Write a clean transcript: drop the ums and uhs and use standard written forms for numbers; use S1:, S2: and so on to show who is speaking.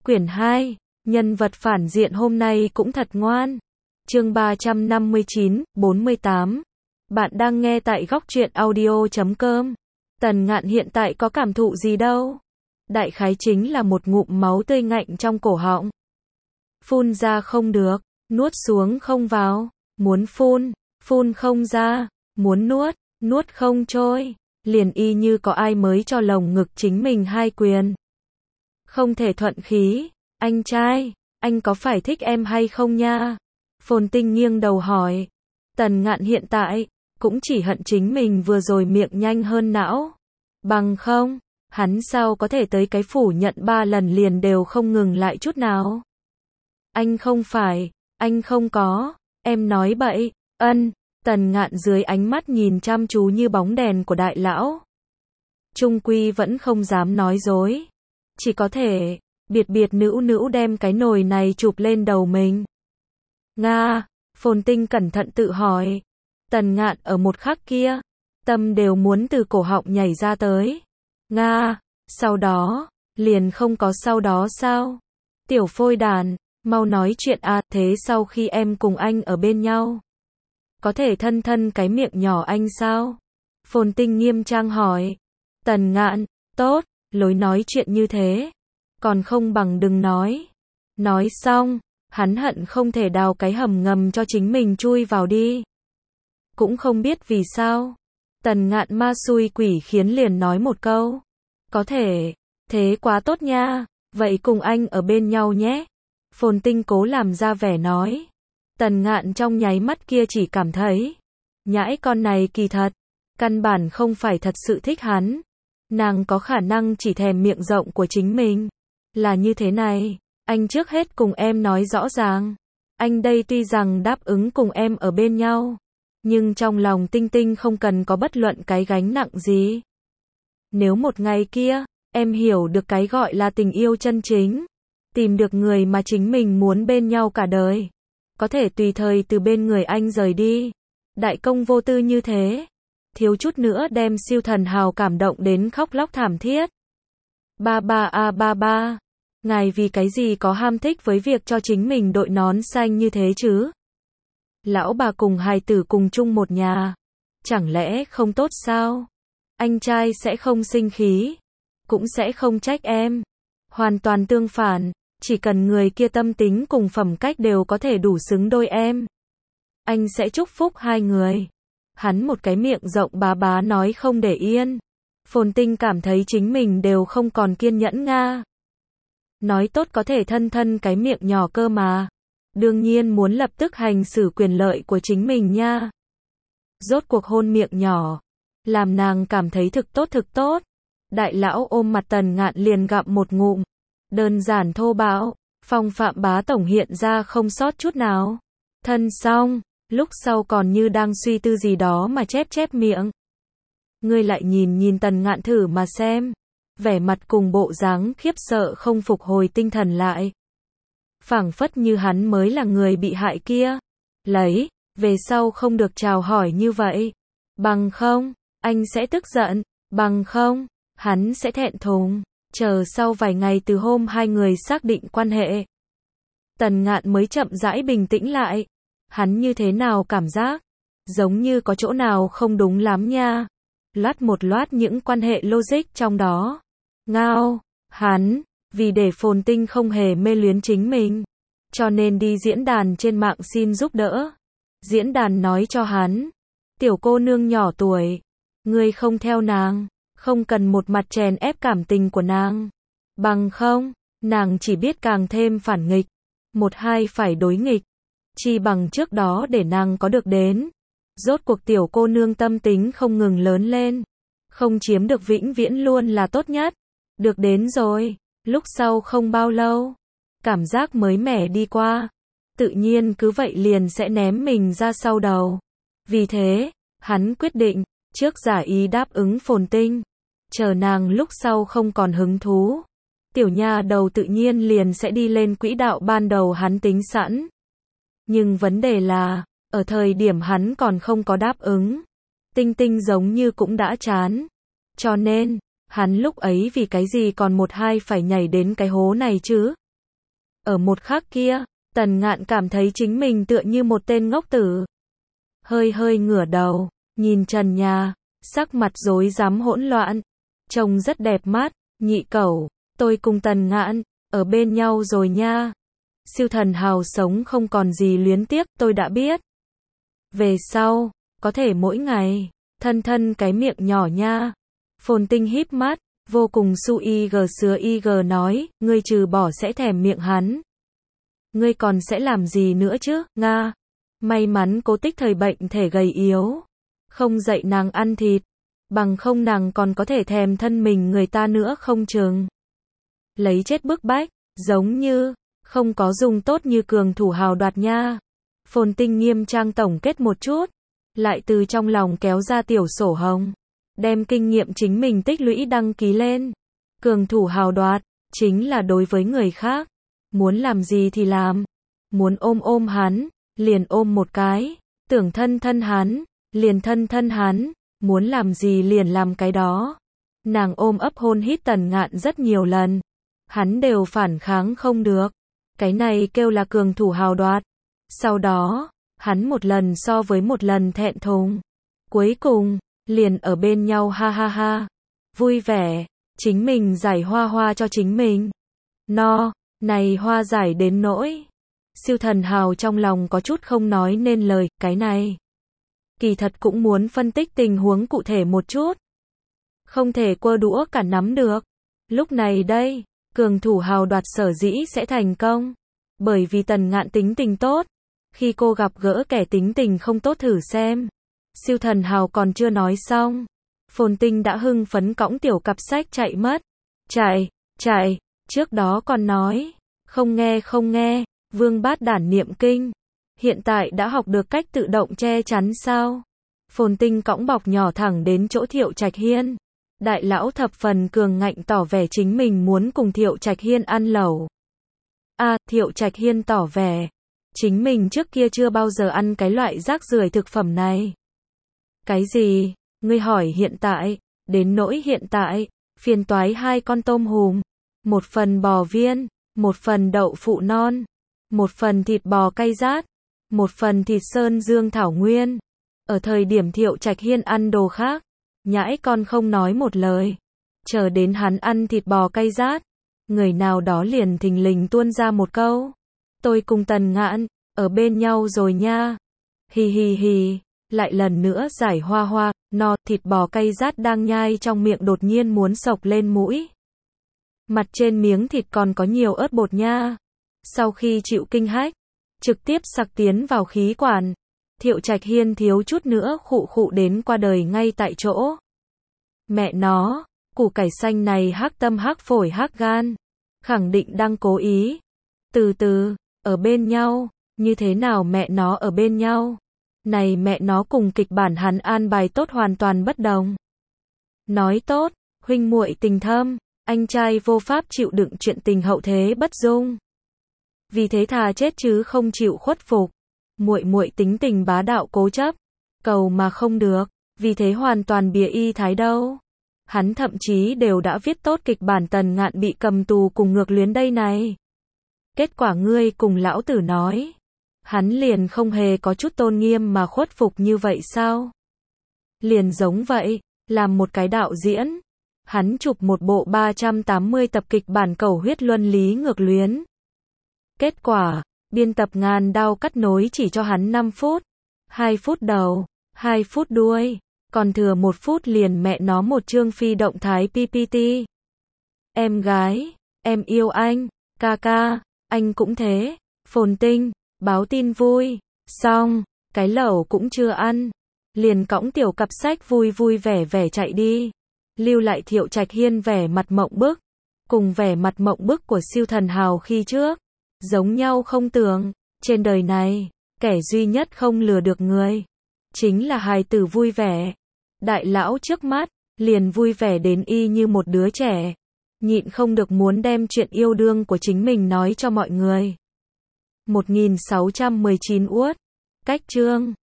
S1: Quyển 2, nhân vật phản diện hôm nay cũng thật ngoan. Chương 359, 48. Bạn đang nghe tại góc truyện audio.com. Tần Ngạn hiện tại có cảm thụ gì đâu. Đại khái chính là một ngụm máu tươi ngạnh trong cổ họng. Phun ra không được, nuốt xuống không vào, muốn phun, phun không ra, muốn nuốt, nuốt không trôi, liền y như có ai mới cho lồng ngực chính mình hai quyền. Không thể thuận khí, anh trai, anh có phải thích em hay không nha? Phồn Tinh nghiêng đầu hỏi. Tần Ngạn hiện tại, cũng chỉ hận chính mình vừa rồi miệng nhanh hơn não. Bằng không, hắn sao có thể tới cái phủ nhận 3 lần liền đều không ngừng lại chút nào. Anh không phải, anh không có, em nói bậy, Tần Ngạn dưới ánh mắt nhìn chăm chú như bóng đèn của đại lão. Trung quy vẫn không dám nói dối. Chỉ có thể, biệt nữu đem cái nồi này chụp lên đầu mình. Nga, Phồn Tinh cẩn thận tự hỏi. Tần Ngạn ở một khắc kia, tâm đều muốn từ cổ họng nhảy ra tới. Nga, sau đó, liền không có sau đó sao? Tiểu phôi đàn, mau nói chuyện à, thế sau khi em cùng anh ở bên nhau, có thể thân cái miệng nhỏ anh sao? Phồn Tinh nghiêm trang hỏi. Tần Ngạn, tốt, lối nói chuyện như thế, còn không bằng đừng nói. Nói xong, hắn hận không thể đào cái hầm ngầm cho chính mình chui vào đi. Cũng không biết vì sao, Tần Ngạn ma xui quỷ khiến liền nói một câu. Có thể, thế quá tốt nha, vậy cùng anh ở bên nhau nhé. Phồn Tinh cố làm ra vẻ nói. Tần Ngạn trong nháy mắt kia chỉ cảm thấy, nhãi con này kỳ thật, căn bản không phải thật sự thích hắn. Nàng có khả năng chỉ thèm miệng rộng của chính mình. Là như thế này, anh trước hết cùng em nói rõ ràng. Anh đây tuy rằng đáp ứng cùng em ở bên nhau, nhưng trong lòng Tinh Tinh không cần có bất luận cái gánh nặng gì. Nếu một ngày kia, em hiểu được cái gọi là tình yêu chân chính, tìm được người mà chính mình muốn bên nhau cả đời, có thể tùy thời từ bên người anh rời đi, đại công vô tư như thế, thiếu chút nữa đem siêu thần hào cảm động đến khóc lóc thảm thiết. Ba ba, ngài vì cái gì có ham thích với việc cho chính mình đội nón xanh như thế chứ? Lão bà cùng hài tử cùng chung một nhà, chẳng lẽ không tốt sao? Anh trai sẽ không sinh khí, cũng sẽ không trách em. Hoàn toàn tương phản, chỉ cần người kia tâm tính cùng phẩm cách đều có thể đủ xứng đôi em, anh sẽ chúc phúc hai người. Hắn một cái miệng rộng bá nói không để yên. Phồn Tinh cảm thấy chính mình đều không còn kiên nhẫn nga. Nói tốt có thể thân cái miệng nhỏ cơ mà. Đương nhiên muốn lập tức hành xử quyền lợi của chính mình nha. Rốt cuộc hôn miệng nhỏ, làm nàng cảm thấy thực tốt. Đại lão ôm mặt Tần Ngạn liền gặm một ngụm. Đơn giản thô bạo, phong phạm bá tổng hiện ra không sót chút nào. Thân xong, lúc sau còn như đang suy tư gì đó mà chép miệng. Ngươi lại nhìn Tần Ngạn thử mà xem. Vẻ mặt cùng bộ dáng khiếp sợ không phục hồi tinh thần lại. Phảng phất như hắn mới là người bị hại kia. Lấy, về sau không được chào hỏi như vậy. Bằng không, anh sẽ tức giận. Bằng không, hắn sẽ thẹn thùng. Chờ sau vài ngày từ hôm hai người xác định quan hệ, Tần Ngạn mới chậm rãi bình tĩnh lại. Hắn như thế nào cảm giác? Giống như có chỗ nào không đúng lắm nha. Loát những quan hệ logic trong đó. Ngao, hắn, vì để Phồn Tinh không hề mê luyến chính mình, cho nên đi diễn đàn trên mạng xin giúp đỡ. Diễn đàn nói cho hắn, tiểu cô nương nhỏ tuổi, ngươi không theo nàng, không cần một mặt chèn ép cảm tình của nàng. Bằng không, nàng chỉ biết càng thêm phản nghịch. Một hai phải đối nghịch. Chi bằng trước đó để nàng có được đến. Rốt cuộc tiểu cô nương tâm tính không ngừng lớn lên. Không chiếm được vĩnh viễn luôn là tốt nhất. Được đến rồi, lúc sau không bao lâu, cảm giác mới mẻ đi qua, tự nhiên cứ vậy liền sẽ ném mình ra sau đầu. Vì thế, hắn quyết định, trước giả ý đáp ứng Phồn Tinh, chờ nàng lúc sau không còn hứng thú, tiểu nha đầu tự nhiên liền sẽ đi lên quỹ đạo ban đầu hắn tính sẵn. Nhưng vấn đề là, ở thời điểm hắn còn không có đáp ứng, Tinh Tinh giống như cũng đã chán. Cho nên, hắn lúc ấy vì cái gì còn một hai phải nhảy đến cái hố này chứ? Ở một khắc kia, Tần Ngạn cảm thấy chính mình tựa như một tên ngốc tử. Hơi hơi ngửa đầu, nhìn trần nhà, sắc mặt rối rắm hỗn loạn, trông rất đẹp mắt. Nhị cẩu, tôi cùng Tần Ngạn, ở bên nhau rồi nha. Siêu thần hào sống không còn gì luyến tiếc, tôi đã biết. Về sau, có thể mỗi ngày, thân thân cái miệng nhỏ nha. Phồn Tinh híp mắt, vô cùng su ig nói, ngươi trừ bỏ sẽ thèm miệng hắn. Ngươi còn sẽ làm gì nữa chứ, Nga? May mắn Cố Tích thời bệnh thể gầy yếu, không dạy nàng ăn thịt, bằng không nàng còn có thể thèm thân mình người ta nữa không chừng. Lấy chết bức bách, giống như, không có dùng tốt như cường thủ hào đoạt nha. Phồn Tinh nghiêm trang tổng kết một chút, lại từ trong lòng kéo ra tiểu sổ hồng, đem kinh nghiệm chính mình tích lũy đăng ký lên. Cường thủ hào đoạt, chính là đối với người khác, muốn làm gì thì làm, muốn ôm ôm hắn, liền ôm một cái, tưởng thân thân hắn, liền thân thân hắn, muốn làm gì liền làm cái đó. Nàng ôm ấp hôn hít Tần Ngạn rất nhiều lần, hắn đều phản kháng không được. Cái này kêu là cường thủ hào đoạt. Sau đó, hắn một lần so với một lần thẹn thùng. Cuối cùng, liền ở bên nhau ha ha ha. Vui vẻ, chính mình giải hoa hoa cho chính mình. No, này hoa giải đến nỗi. Siêu thần hào trong lòng có chút không nói nên lời, cái này. Kỳ thật cũng muốn phân tích tình huống cụ thể một chút. Không thể quơ đũa cả nắm được. Lúc này đây, cường thủ hào đoạt sở dĩ sẽ thành công. Bởi vì Tần Ngạn tính tình tốt. Khi cô gặp gỡ kẻ tính tình không tốt thử xem. Siêu thần hào còn chưa nói xong. Phồn Tinh đã hưng phấn cõng tiểu cặp sách chạy mất. Chạy, trước đó còn nói. Không nghe, Vương Bát Đản niệm kinh. Hiện tại đã học được cách tự động che chắn sao? Phồn Tinh cõng bọc nhỏ thẳng đến chỗ Thiệu Trạch Hiên. Đại lão thập phần cường ngạnh tỏ vẻ chính mình muốn cùng Thiệu Trạch Hiên ăn lẩu. Thiệu Trạch Hiên tỏ vẻ, chính mình trước kia chưa bao giờ ăn cái loại rác rưởi thực phẩm này. Cái gì? Ngươi hỏi hiện tại, đến nỗi hiện tại, phiền toái 2 con tôm hùm, 1 phần bò viên, 1 phần đậu phụ non, 1 phần thịt bò cay rát, 1 phần thịt sơn dương thảo nguyên. Ở thời điểm Thiệu Trạch Hiên ăn đồ khác, nhãi con không nói một lời. Chờ đến hắn ăn thịt bò cay rát, người nào đó liền thình lình tuôn ra một câu. Tôi cùng Tần Ngạn, ở bên nhau rồi nha. Hì, lại lần nữa giải hoa hoa, no, thịt bò cay rát đang nhai trong miệng đột nhiên muốn xộc lên mũi. Mặt trên miếng thịt còn có nhiều ớt bột nha. Sau khi chịu kinh hách, trực tiếp sặc tiến vào khí quản. Thiệu Trạch Hiên thiếu chút nữa khụ đến qua đời ngay tại chỗ. Mẹ nó, củ cải xanh này hắc tâm hắc phổi hắc gan, khẳng định đang cố ý. Từ từ, ở bên nhau, như thế nào mẹ nó ở bên nhau? Này mẹ nó cùng kịch bản hắn an bài tốt hoàn toàn bất đồng. Nói tốt, huynh muội tình thâm, anh trai vô pháp chịu đựng chuyện tình hậu thế bất dung. Vì thế thà chết chứ không chịu khuất phục. Muội muội tính tình bá đạo cố chấp, cầu mà không được, vì thế hoàn toàn bìa y thái đâu. Hắn thậm chí đều đã viết tốt kịch bản Tần Ngạn bị cầm tù cùng ngược luyến đây này. Kết quả ngươi cùng lão tử nói, hắn liền không hề có chút tôn nghiêm mà khuất phục như vậy sao? Liền giống vậy, làm một cái đạo diễn, hắn chụp một bộ 380 tập kịch bản cầu huyết luân lý ngược luyến. Kết quả, biên tập ngàn đao cắt nối chỉ cho hắn 5 phút, 2 phút đầu, 2 phút đuôi, còn thừa 1 phút liền mẹ nó một chương phi động thái PPT. Em gái, em yêu anh, ca, anh cũng thế. Phồn Tinh, báo tin vui, xong, cái lẩu cũng chưa ăn, liền cõng tiểu cặp sách vui vẻ chạy đi, lưu lại Thiệu Trạch Hiên vẻ mặt mộng bức, cùng vẻ mặt mộng bức của siêu thần hào khi trước, giống nhau không tưởng, trên đời này, kẻ duy nhất không lừa được người, chính là hài tử vui vẻ. Đại lão trước mắt, liền vui vẻ đến y như một đứa trẻ, nhịn không được muốn đem chuyện yêu đương của chính mình nói cho mọi người. 1619 uất, cách chương